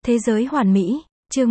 Thế giới hoàn mỹ, chương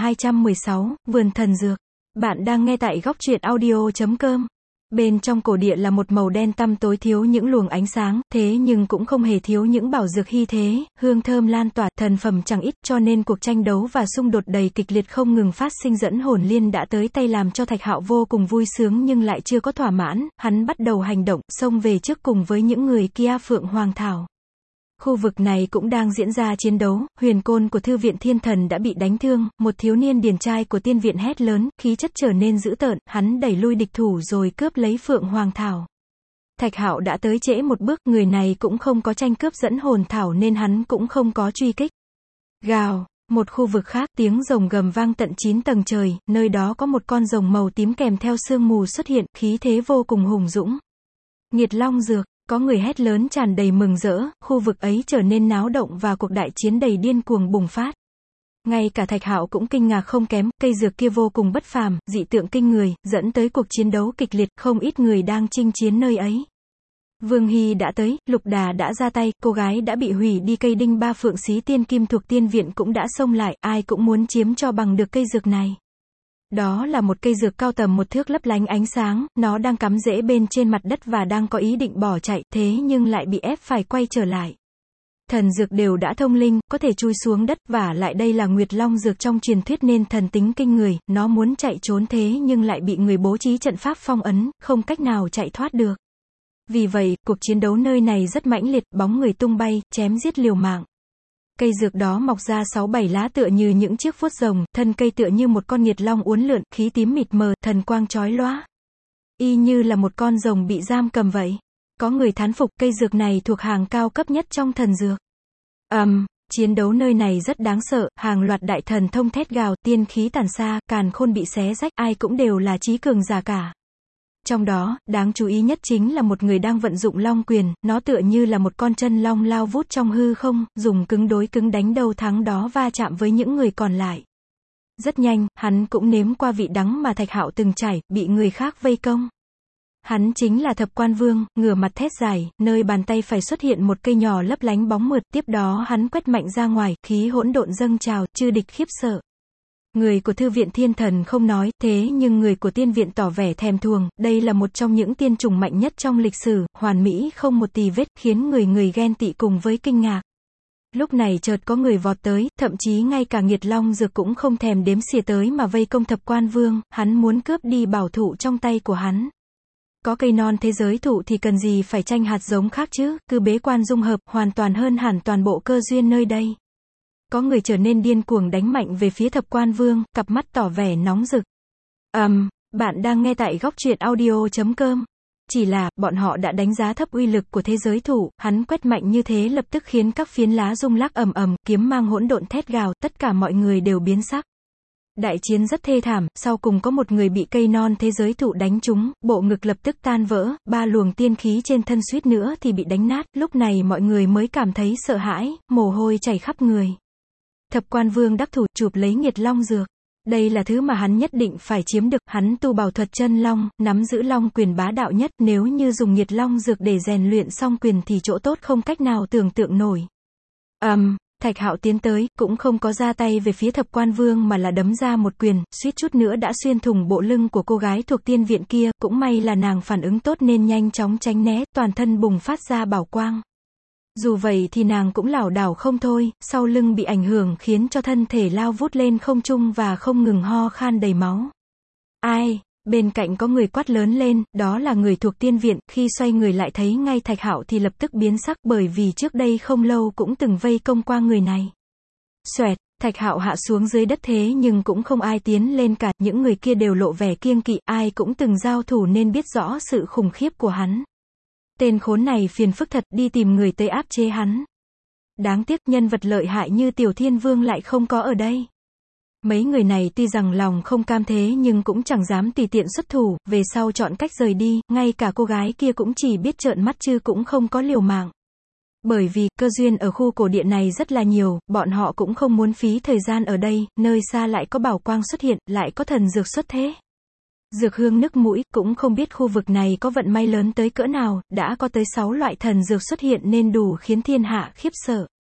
1216, Vườn thần dược. Bạn đang nghe tại góc truyện audio.com. Bên trong cổ địa là một màu đen tăm tối thiếu những luồng ánh sáng, thế nhưng cũng không hề thiếu những bảo dược hy thế, hương thơm lan tỏa, thần phẩm chẳng ít, cho nên cuộc tranh đấu và xung đột đầy kịch liệt không ngừng phát sinh dẫn hồn liên đã tới tay làm cho Thạch Hạo vô cùng vui sướng nhưng lại chưa có thỏa mãn, hắn bắt đầu hành động, xông về trước cùng với những người kia Phượng Hoàng Thảo. Khu vực này cũng đang diễn ra chiến đấu, huyền côn của thư viện thiên thần đã bị đánh thương, một thiếu niên điển trai của tiên viện hét lớn, khí chất trở nên dữ tợn, hắn đẩy lui địch thủ rồi cướp lấy Phượng Hoàng Thảo. Thạch Hạo đã tới trễ một bước, người này cũng không có tranh cướp dẫn hồn thảo nên hắn cũng không có truy kích. Gào, một khu vực khác, tiếng rồng gầm vang tận 9 tầng trời, nơi đó có một con rồng màu tím kèm theo sương mù xuất hiện, khí thế vô cùng hùng dũng. Nghiệt Long dược. Có người hét lớn tràn đầy mừng rỡ, khu vực ấy trở nên náo động và cuộc đại chiến đầy điên cuồng bùng phát. Ngay cả Thạch Hạo cũng kinh ngạc không kém, cây dược kia vô cùng bất phàm, dị tượng kinh người, dẫn tới cuộc chiến đấu kịch liệt, không ít người đang chinh chiến nơi ấy. Vương Hy đã tới, Lục Đà đã ra tay, cô gái đã bị hủy đi cây đinh ba phượng xí tiên kim thuộc tiên viện cũng đã xông lại, ai cũng muốn chiếm cho bằng được cây dược này. Đó là một cây dược cao tầm 1 thước lấp lánh ánh sáng, nó đang cắm rễ bên trên mặt đất và đang có ý định bỏ chạy, thế nhưng lại bị ép phải quay trở lại. Thần dược đều đã thông linh, có thể chui xuống đất, và lại đây là Nguyệt Long dược trong truyền thuyết nên thần tính kinh người, nó muốn chạy trốn thế nhưng lại bị người bố trí trận pháp phong ấn, không cách nào chạy thoát được. Vì vậy, cuộc chiến đấu nơi này rất mãnh liệt, bóng người tung bay, chém giết liều mạng. Cây dược đó mọc ra 6-7 lá tựa như những chiếc vuốt rồng, thân cây tựa như một con nghiệt long uốn lượn, khí tím mịt mờ, thần quang chói lóa. Y như là một con rồng bị giam cầm vậy. Có người thán phục, cây dược này thuộc hàng cao cấp nhất trong thần dược. Chiến đấu nơi này rất đáng sợ, hàng loạt đại thần thông thét gào, tiên khí tản xa, càn khôn bị xé rách, ai cũng đều là trí cường giả cả. Trong đó, đáng chú ý nhất chính là một người đang vận dụng long quyền, nó tựa như là một con chân long lao vút trong hư không, dùng cứng đối cứng đánh đầu thắng đó va chạm với những người còn lại. Rất nhanh, hắn cũng nếm qua vị đắng mà Thạch Hạo từng trải, bị người khác vây công. Hắn chính là Thập Quan Vương, ngửa mặt thét dài, nơi bàn tay phải xuất hiện một cây nhỏ lấp lánh bóng mượt, tiếp đó hắn quét mạnh ra ngoài, khí hỗn độn dâng trào, chư địch khiếp sợ. Người của thư viện thiên thần không nói, thế nhưng người của tiên viện tỏ vẻ thèm thuồng, đây là một trong những tiên trùng mạnh nhất trong lịch sử, hoàn mỹ không một tì vết, khiến người ghen tị cùng với kinh ngạc. Lúc này chợt có người vọt tới, thậm chí ngay cả Nghiệt Long dược cũng không thèm đếm xỉa tới mà vây công Thập Quan Vương, hắn muốn cướp đi bảo thụ trong tay của hắn. Có cây non thế giới thụ thì cần gì phải tranh hạt giống khác chứ, cứ bế quan dung hợp, hoàn toàn hơn hẳn toàn bộ cơ duyên nơi đây. Có người trở nên điên cuồng đánh mạnh về phía Thập Quan Vương, cặp mắt tỏ vẻ nóng rực. Bạn đang nghe tại góc truyện audio.com. Chỉ là, bọn họ đã đánh giá thấp uy lực của thế giới thụ, hắn quét mạnh như thế lập tức khiến các phiến lá rung lắc ầm ầm, kiếm mang hỗn độn thét gào, tất cả mọi người đều biến sắc. Đại chiến rất thê thảm, sau cùng có một người bị cây non thế giới thụ đánh trúng, bộ ngực lập tức tan vỡ, 3 luồng tiên khí trên thân suýt nữa thì bị đánh nát, lúc này mọi người mới cảm thấy sợ hãi, mồ hôi chảy khắp người. Thập Quan Vương đắc thủ, chụp lấy Nghiệt Long dược. Đây là thứ mà hắn nhất định phải chiếm được, hắn tu bảo thuật chân long, nắm giữ long quyền bá đạo nhất, nếu như dùng Nghiệt Long dược để rèn luyện song quyền thì chỗ tốt không cách nào tưởng tượng nổi. Thạch Hạo tiến tới, cũng không có ra tay về phía Thập Quan Vương mà là đấm ra một quyền, suýt chút nữa đã xuyên thủng bộ lưng của cô gái thuộc tiên viện kia, cũng may là nàng phản ứng tốt nên nhanh chóng tránh né, toàn thân bùng phát ra bảo quang. Dù vậy thì nàng cũng lảo đảo không thôi, sau lưng bị ảnh hưởng khiến cho thân thể lao vút lên không trung và không ngừng ho khan đầy máu. Ai? Bên cạnh có người quát lớn lên, đó là người thuộc tiên viện, khi xoay người lại thấy ngay Thạch Hạo thì lập tức biến sắc bởi vì trước đây không lâu cũng từng vây công qua người này. Xoẹt, Thạch Hạo hạ xuống dưới đất thế nhưng cũng không ai tiến lên cả, những người kia đều lộ vẻ kiêng kỵ, ai cũng từng giao thủ nên biết rõ sự khủng khiếp của hắn. Tên khốn này phiền phức thật, đi tìm người tới áp chế hắn. Đáng tiếc nhân vật lợi hại như Tiểu Thiên Vương lại không có ở đây. Mấy người này tuy rằng lòng không cam thế nhưng cũng chẳng dám tùy tiện xuất thủ, về sau chọn cách rời đi, ngay cả cô gái kia cũng chỉ biết trợn mắt chứ cũng không có liều mạng. Bởi vì, cơ duyên ở khu cổ địa này rất là nhiều, bọn họ cũng không muốn phí thời gian ở đây, nơi xa lại có bảo quang xuất hiện, lại có thần dược xuất thế. Dược hương nức mũi, cũng không biết khu vực này có vận may lớn tới cỡ nào, đã có tới 6 loại thần dược xuất hiện nên đủ khiến thiên hạ khiếp sợ.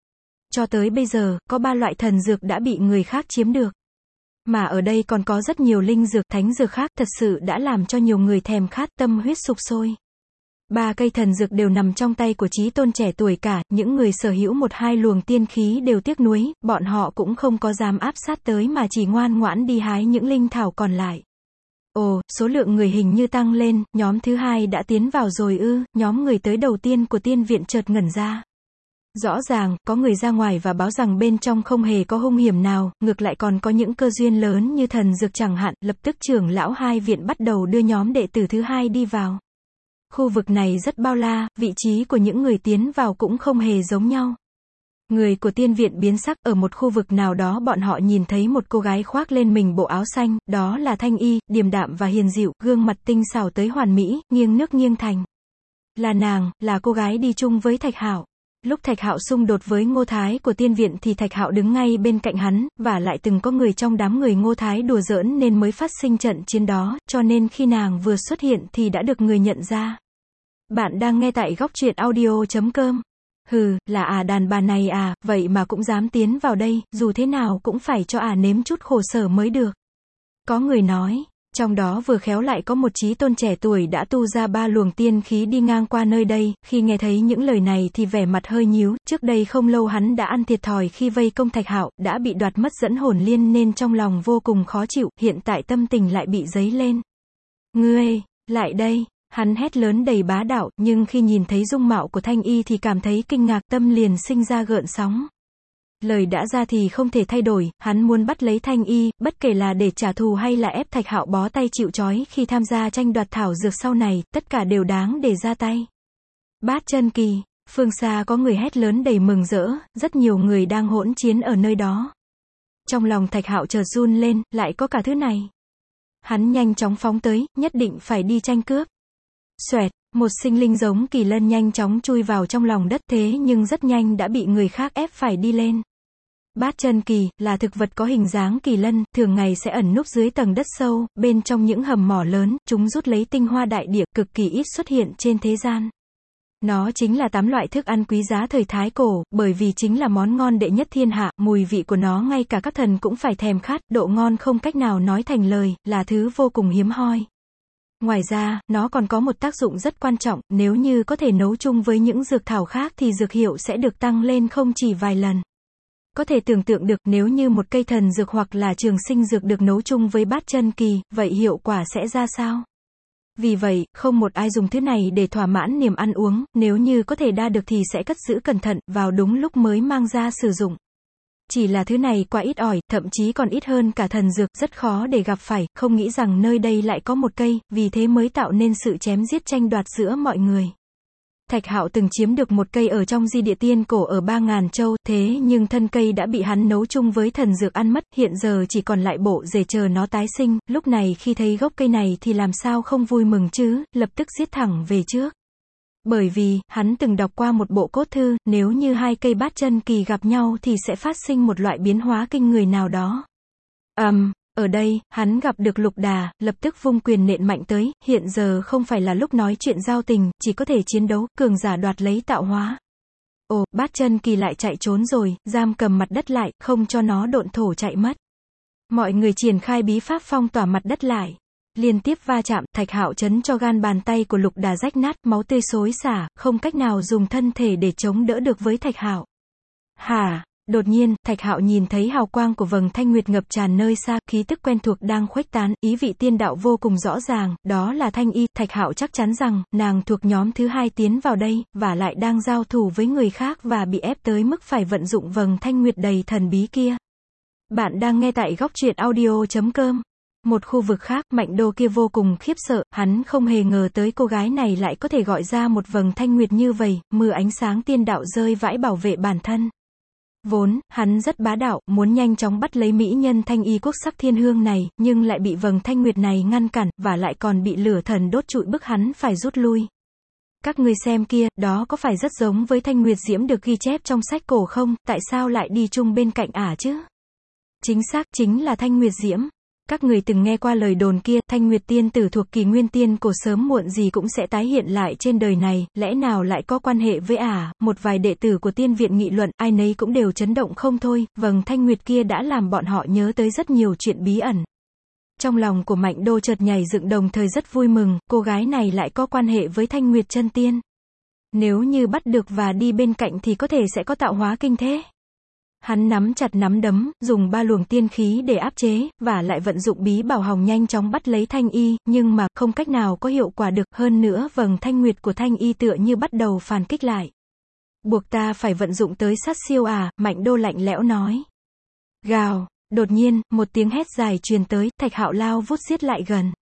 Cho tới bây giờ, có 3 loại thần dược đã bị người khác chiếm được. Mà ở đây còn có rất nhiều linh dược, thánh dược khác, thật sự đã làm cho nhiều người thèm khát, tâm huyết sục sôi. 3 cây thần dược đều nằm trong tay của chí tôn trẻ tuổi cả, những người sở hữu 1-2 luồng tiên khí đều tiếc nuối, bọn họ cũng không có dám áp sát tới mà chỉ ngoan ngoãn đi hái những linh thảo còn lại. Ồ, số lượng người hình như tăng lên, nhóm thứ 2 đã tiến vào rồi ư? Nhóm người tới đầu tiên của tiên viện chợt ngẩn ra. Rõ ràng, có người ra ngoài và báo rằng bên trong không hề có hung hiểm nào, ngược lại còn có những cơ duyên lớn như thần dược chẳng hạn, lập tức trưởng lão 2 viện bắt đầu đưa nhóm đệ tử thứ 2 đi vào. Khu vực này rất bao la, vị trí của những người tiến vào cũng không hề giống nhau. Người của tiên viện biến sắc, ở một khu vực nào đó bọn họ nhìn thấy một cô gái khoác lên mình bộ áo xanh, đó là Thanh Y, điềm đạm và hiền dịu, gương mặt tinh xảo tới hoàn mỹ, nghiêng nước nghiêng thành. Là nàng, là cô gái đi chung với Thạch Hạo. Lúc Thạch Hạo xung đột với Ngô Thái của tiên viện thì Thạch Hạo đứng ngay bên cạnh hắn, và lại từng có người trong đám người Ngô Thái đùa giỡn nên mới phát sinh trận chiến đó, cho nên khi nàng vừa xuất hiện thì đã được người nhận ra. Bạn đang nghe tại góc truyện audio.com. Hừ, là đàn bà này vậy mà cũng dám tiến vào đây, dù thế nào cũng phải cho nếm chút khổ sở mới được. Có người nói, trong đó vừa khéo lại có một chí tôn trẻ tuổi đã tu ra 3 luồng tiên khí đi ngang qua nơi đây, khi nghe thấy những lời này thì vẻ mặt hơi nhíu, trước đây không lâu hắn đã ăn thiệt thòi khi vây công Thạch Hạo, đã bị đoạt mất dẫn hồn liên nên trong lòng vô cùng khó chịu, hiện tại tâm tình lại bị dấy lên. Ngươi, lại đây! Hắn hét lớn đầy bá đạo, nhưng khi nhìn thấy dung mạo của Thanh Y thì cảm thấy kinh ngạc, tâm liền sinh ra gợn sóng. Lời đã ra thì không thể thay đổi, hắn muốn bắt lấy Thanh Y, bất kể là để trả thù hay là ép Thạch Hạo bó tay chịu trói khi tham gia tranh đoạt thảo dược sau này, tất cả đều đáng để ra tay. Bát Chân Kỳ, phương xa có người hét lớn đầy mừng rỡ, rất nhiều người đang hỗn chiến ở nơi đó. Trong lòng Thạch Hạo chợt run lên, lại có cả thứ này. Hắn nhanh chóng phóng tới, nhất định phải đi tranh cướp. Xoẹt, một sinh linh giống kỳ lân nhanh chóng chui vào trong lòng đất, thế nhưng rất nhanh đã bị người khác ép phải đi lên. Bát Chân Kỳ là thực vật có hình dáng kỳ lân, thường ngày sẽ ẩn núp dưới tầng đất sâu, bên trong những hầm mỏ lớn, chúng rút lấy tinh hoa đại địa, cực kỳ ít xuất hiện trên thế gian. Nó chính là 8 loại thức ăn quý giá thời Thái Cổ, bởi vì chính là món ngon đệ nhất thiên hạ, mùi vị của nó ngay cả các thần cũng phải thèm khát, độ ngon không cách nào nói thành lời, là thứ vô cùng hiếm hoi. Ngoài ra, nó còn có một tác dụng rất quan trọng, nếu như có thể nấu chung với những dược thảo khác thì dược hiệu sẽ được tăng lên không chỉ vài lần. Có thể tưởng tượng được, nếu như một cây thần dược hoặc là trường sinh dược được nấu chung với Bát Chân Kỳ, vậy hiệu quả sẽ ra sao? Vì vậy, không một ai dùng thứ này để thỏa mãn niềm ăn uống, nếu như có thể đa được thì sẽ cất giữ cẩn thận, vào đúng lúc mới mang ra sử dụng. Chỉ là thứ này quá ít ỏi, thậm chí còn ít hơn cả thần dược, rất khó để gặp phải, không nghĩ rằng nơi đây lại có một cây, vì thế mới tạo nên sự chém giết tranh đoạt giữa mọi người. Thạch Hạo từng chiếm được một cây ở trong di địa tiên cổ ở 3000 châu, thế nhưng thân cây đã bị hắn nấu chung với thần dược ăn mất, hiện giờ chỉ còn lại bộ rễ chờ nó tái sinh, lúc này khi thấy gốc cây này thì làm sao không vui mừng chứ, lập tức giết thẳng về trước. Bởi vì, hắn từng đọc qua một bộ cốt thư, nếu như 2 cây Bát Chân Kỳ gặp nhau thì sẽ phát sinh một loại biến hóa kinh người nào đó. Ở đây, hắn gặp được Lục Đà, lập tức vung quyền nện mạnh tới, hiện giờ không phải là lúc nói chuyện giao tình, chỉ có thể chiến đấu, cường giả đoạt lấy tạo hóa. Ồ, Bát Chân Kỳ lại chạy trốn rồi, giam cầm mặt đất lại, không cho nó độn thổ chạy mất. Mọi người triển khai bí pháp phong tỏa mặt đất lại. Liên tiếp va chạm, Thạch Hạo chấn cho gan bàn tay của Lục Đà rách nát, máu tươi xối xả, không cách nào dùng thân thể để chống đỡ được với Thạch Hạo. Hả? Đột nhiên, Thạch Hạo nhìn thấy hào quang của vầng thanh nguyệt ngập tràn nơi xa, khí tức quen thuộc đang khuếch tán, ý vị tiên đạo vô cùng rõ ràng, đó là Thanh Y. Thạch Hạo chắc chắn rằng, nàng thuộc nhóm thứ 2 tiến vào đây, và lại đang giao thủ với người khác và bị ép tới mức phải vận dụng vầng thanh nguyệt đầy thần bí kia. Bạn đang nghe tại góc truyện audio.com. Một khu vực khác, Mạnh Đô kia vô cùng khiếp sợ, hắn không hề ngờ tới cô gái này lại có thể gọi ra một vầng thanh nguyệt như vậy, mưa ánh sáng tiên đạo rơi vãi bảo vệ bản thân. Vốn, hắn rất bá đạo, muốn nhanh chóng bắt lấy mỹ nhân Thanh Y quốc sắc thiên hương này, nhưng lại bị vầng thanh nguyệt này ngăn cản, và lại còn bị lửa thần đốt trụi bức hắn phải rút lui. Các ngươi xem kia, đó có phải rất giống với thanh nguyệt diễm được ghi chép trong sách cổ không, tại sao lại đi chung bên cạnh chứ? Chính xác, chính là thanh nguyệt diễm. Các người từng nghe qua lời đồn kia, Thanh Nguyệt tiên tử thuộc kỳ Nguyên tiên cổ sớm muộn gì cũng sẽ tái hiện lại trên đời này, lẽ nào lại có quan hệ với ả? Một vài đệ tử của tiên viện nghị luận, ai nấy cũng đều chấn động không thôi, vầng Thanh Nguyệt kia đã làm bọn họ nhớ tới rất nhiều chuyện bí ẩn. Trong lòng của Mạnh Đô chợt nhảy dựng, đồng thời rất vui mừng, cô gái này lại có quan hệ với Thanh Nguyệt chân tiên. Nếu như bắt được và đi bên cạnh thì có thể sẽ có tạo hóa kinh thế. Hắn nắm chặt nắm đấm, dùng 3 luồng tiên khí để áp chế, và lại vận dụng bí bảo hòng nhanh chóng bắt lấy Thanh Y, nhưng mà, không cách nào có hiệu quả được, hơn nữa vầng Thanh Nguyệt của Thanh Y tựa như bắt đầu phản kích lại. Buộc ta phải vận dụng tới sát siêu à, Mạnh Đô lạnh lẽo nói. Gào, đột nhiên, một tiếng hét dài truyền tới, Thạch Hạo lao vút xiết lại gần.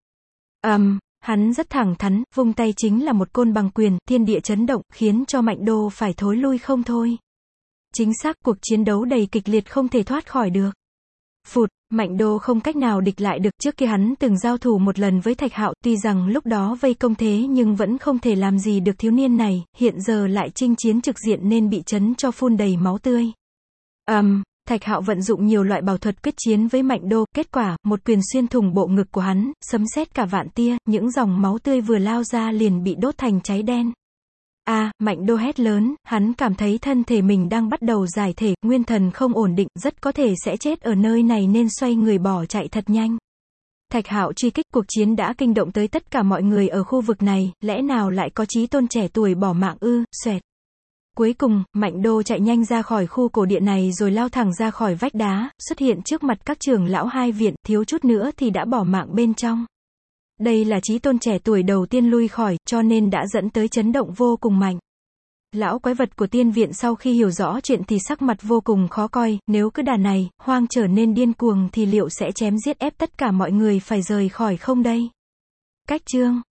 Hắn rất thẳng thắn, vung tay chính là một côn bằng quyền, thiên địa chấn động, khiến cho Mạnh Đô phải thối lui không thôi. Chính xác, cuộc chiến đấu đầy kịch liệt không thể thoát khỏi được. Phụt, Mạnh Đô không cách nào địch lại được, trước kia hắn từng giao thủ một lần với Thạch Hạo, tuy rằng lúc đó vây công thế nhưng vẫn không thể làm gì được thiếu niên này, hiện giờ lại chinh chiến trực diện nên bị chấn cho phun đầy máu tươi. Thạch Hạo vận dụng nhiều loại bảo thuật quyết chiến với Mạnh Đô, kết quả, một quyền xuyên thủng bộ ngực của hắn, sấm sét cả vạn tia, những dòng máu tươi vừa lao ra liền bị đốt thành cháy đen. Mạnh Đô hét lớn, hắn cảm thấy thân thể mình đang bắt đầu giải thể, nguyên thần không ổn định, rất có thể sẽ chết ở nơi này nên xoay người bỏ chạy thật nhanh. Thạch Hạo truy kích, cuộc chiến đã kinh động tới tất cả mọi người ở khu vực này, lẽ nào lại có chí tôn trẻ tuổi bỏ mạng ư? Xoẹt. Cuối cùng, Mạnh Đô chạy nhanh ra khỏi khu cổ địa này rồi lao thẳng ra khỏi vách đá, xuất hiện trước mặt các trưởng lão hai viện, thiếu chút nữa thì đã bỏ mạng bên trong. Đây là chí tôn trẻ tuổi đầu tiên lui khỏi, cho nên đã dẫn tới chấn động vô cùng mạnh. Lão quái vật của tiên viện sau khi hiểu rõ chuyện thì sắc mặt vô cùng khó coi, nếu cứ đà này, Hoang trở nên điên cuồng thì liệu sẽ chém giết ép tất cả mọi người phải rời khỏi không đây? Cách chương